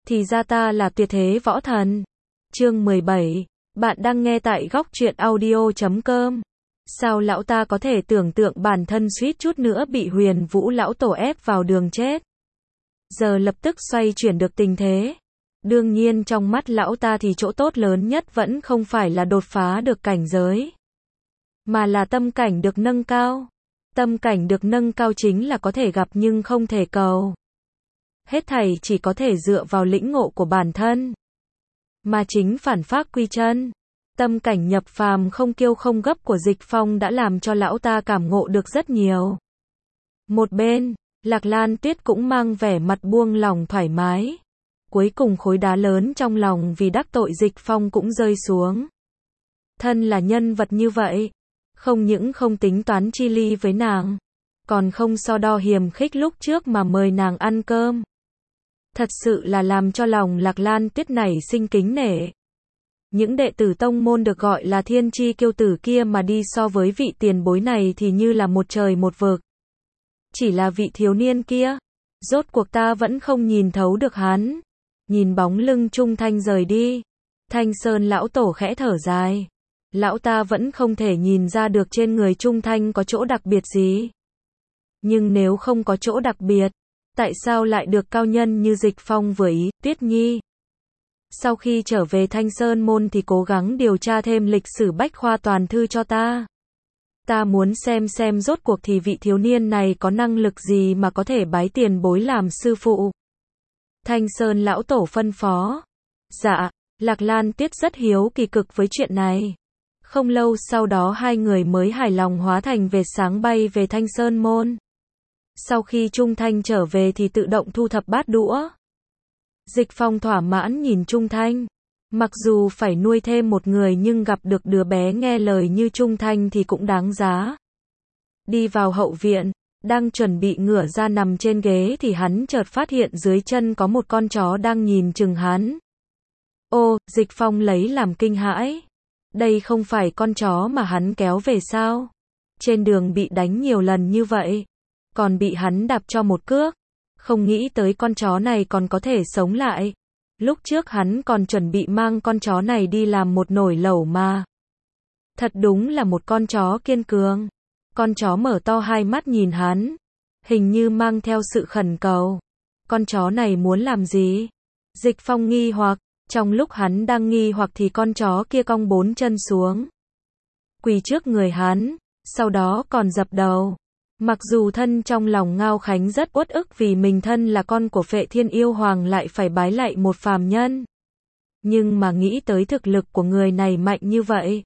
Thì ra ta là tuyệt thế võ thần. Chương 17. Bạn đang nghe tại góc truyện audio.com. Sao lão ta có thể tưởng tượng bản thân suýt chút nữa bị Huyền Vũ lão tổ ép vào đường chết. Giờ lập tức xoay chuyển được tình thế. Đương nhiên trong mắt lão ta thì chỗ tốt lớn nhất vẫn không phải là đột phá được cảnh giới, mà là tâm cảnh được nâng cao. Tâm cảnh được nâng cao chính là có thể gặp nhưng không thể cầu. Hết thảy chỉ có thể dựa vào lĩnh ngộ của bản thân. Mà chính phản phác quy chân, tâm cảnh nhập phàm không kiêu không gấp của Dịch Phong đã làm cho lão ta cảm ngộ được rất nhiều. Một bên, Lạc Lan Tuyết cũng mang vẻ mặt buông lòng thoải mái. Cuối cùng khối đá lớn trong lòng vì đắc tội Dịch Phong cũng rơi xuống. Thân là nhân vật như vậy, không những không tính toán chi ly với nàng, còn không so đo hiềm khích lúc trước mà mời nàng ăn cơm. Thật sự là làm cho lòng Lạc Lan Tuyết nảy sinh kính nể. Những đệ tử tông môn được gọi là thiên chi kiêu tử kia mà đi so với vị tiền bối này thì như là một trời một vực. Chỉ là vị thiếu niên kia, rốt cuộc ta vẫn không nhìn thấu được hắn. Nhìn bóng lưng Trung Thanh rời đi, Thanh Sơn lão tổ khẽ thở dài. Lão ta vẫn không thể nhìn ra được trên người Trung Thanh có chỗ đặc biệt gì. Nhưng nếu không có chỗ đặc biệt, tại sao lại được cao nhân như Dịch Phong vừa ý? Tuyết Nhi, sau khi trở về Thanh Sơn môn thì cố gắng điều tra thêm lịch sử bách khoa toàn thư cho ta. Ta muốn xem rốt cuộc thì vị thiếu niên này có năng lực gì mà có thể bái tiền bối làm sư phụ. Thanh Sơn lão tổ phân phó. Dạ, Lạc Lan Tuyết rất hiếu kỳ cực với chuyện này. Không lâu sau đó hai người mới hài lòng hóa thành vệt sáng bay về Thanh Sơn môn. Sau khi Trung Thanh trở về thì tự động thu thập bát đũa. Dịch Phong thỏa mãn nhìn Trung Thanh. Mặc dù phải nuôi thêm một người nhưng gặp được đứa bé nghe lời như Trung Thanh thì cũng đáng giá. Đi vào hậu viện, đang chuẩn bị ngửa ra nằm trên ghế thì hắn chợt phát hiện dưới chân có một con chó đang nhìn chừng hắn. Ô, Dịch Phong lấy làm kinh hãi. Đây không phải con chó mà hắn kéo về sao? Trên đường bị đánh nhiều lần như vậy, còn bị hắn đạp cho một cước. Không nghĩ tới con chó này còn có thể sống lại. Lúc trước hắn còn chuẩn bị mang con chó này đi làm một nồi lẩu mà. Thật đúng là một con chó kiên cường. Con chó mở to hai mắt nhìn hắn, hình như mang theo sự khẩn cầu. Con chó này muốn làm gì? Dịch Phong nghi hoặc, trong lúc hắn đang nghi hoặc thì con chó kia cong bốn chân xuống, quỳ trước người hắn, sau đó còn dập đầu. Mặc dù thân trong lòng Ngao Khánh rất uất ức vì mình thân là con của Phệ Thiên Yêu Hoàng lại phải bái lạy một phàm nhân. Nhưng mà nghĩ tới thực lực của người này mạnh như vậy,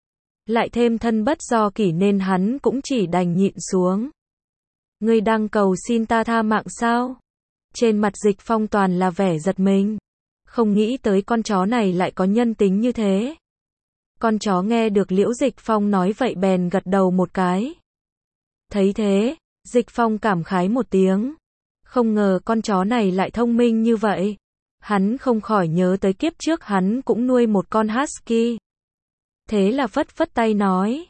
lại thêm thân bất do kỷ nên hắn cũng chỉ đành nhịn xuống. Ngươi đang cầu xin ta tha mạng sao? Trên mặt Dịch Phong toàn là vẻ giật mình. Không nghĩ tới con chó này lại có nhân tính như thế. Con chó nghe được Liễu Dịch Phong nói vậy bèn gật đầu một cái. Thấy thế, Dịch Phong cảm khái một tiếng. Không ngờ con chó này lại thông minh như vậy. Hắn không khỏi nhớ tới kiếp trước hắn cũng nuôi một con husky. Thế là phất phất tay nói.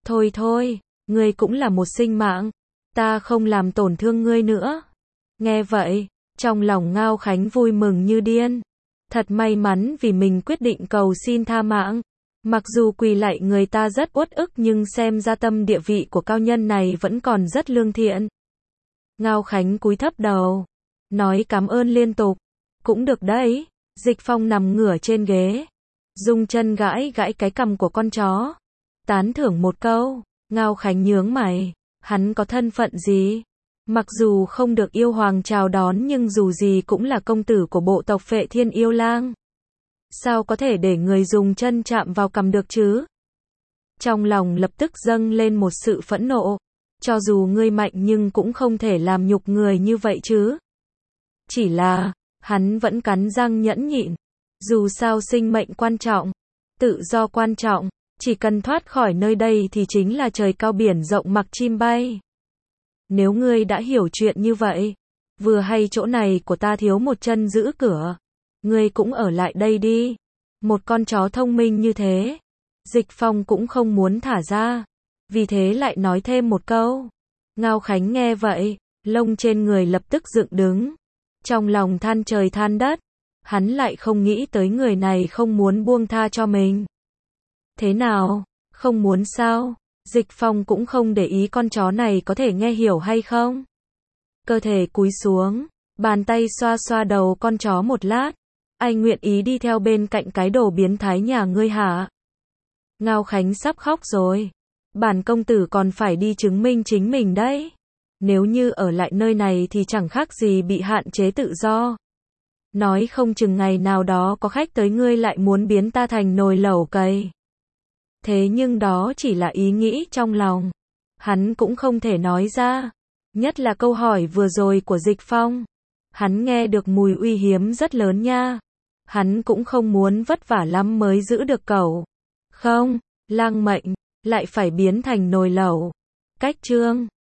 Thôi, ngươi cũng là một sinh mạng. Ta không làm tổn thương ngươi nữa. Nghe vậy, trong lòng Ngao Khánh vui mừng như điên. Thật may mắn vì mình quyết định cầu xin tha mạng. Mặc dù quỳ lạy người ta rất uất ức nhưng xem ra tâm địa vị của cao nhân này vẫn còn rất lương thiện. Ngao Khánh cúi thấp đầu, nói cảm ơn liên tục. Cũng được đấy. Dịch Phong nằm ngửa trên ghế, dùng chân gãi cái cằm của con chó. Tán thưởng một câu. Ngao Khánh nhướng mày. Hắn có thân phận gì? Mặc dù không được yêu hoàng chào đón nhưng dù gì cũng là công tử của bộ tộc Phệ Thiên Yêu Lang. Sao có thể để người dùng chân chạm vào cằm được chứ? Trong lòng lập tức dâng lên một sự phẫn nộ. Cho dù ngươi mạnh nhưng cũng không thể làm nhục người như vậy chứ. Chỉ là, hắn vẫn cắn răng nhẫn nhịn. Dù sao sinh mệnh quan trọng, tự do quan trọng, chỉ cần thoát khỏi nơi đây thì chính là trời cao biển rộng mặc chim bay. Nếu ngươi đã hiểu chuyện như vậy, vừa hay chỗ này của ta thiếu một chân giữ cửa, ngươi cũng ở lại đây đi. Một con chó thông minh như thế, Dịch Phong cũng không muốn thả ra, vì thế lại nói thêm một câu. Ngao Khánh nghe vậy, lông trên người lập tức dựng đứng, trong lòng than trời than đất. Hắn lại không nghĩ tới người này không muốn buông tha cho mình. Thế nào? Không muốn sao? Dịch Phong cũng không để ý con chó này có thể nghe hiểu hay không. Cơ thể cúi xuống, bàn tay xoa xoa đầu con chó một lát. Anh nguyện ý đi theo bên cạnh cái đồ biến thái nhà ngươi hả? Ngao Khánh sắp khóc rồi. Bản công tử còn phải đi chứng minh chính mình đấy. Nếu như ở lại nơi này thì chẳng khác gì bị hạn chế tự do. Nói không chừng ngày nào đó có khách tới ngươi lại muốn biến ta thành nồi lẩu cầy. Thế nhưng đó chỉ là ý nghĩ trong lòng. Hắn cũng không thể nói ra. Nhất là câu hỏi vừa rồi của Dịch Phong. Hắn nghe được mùi uy hiếm rất lớn nha. Hắn cũng không muốn vất vả lắm mới giữ được cẩu. Không, lang mệnh, lại phải biến thành nồi lẩu. Cách chương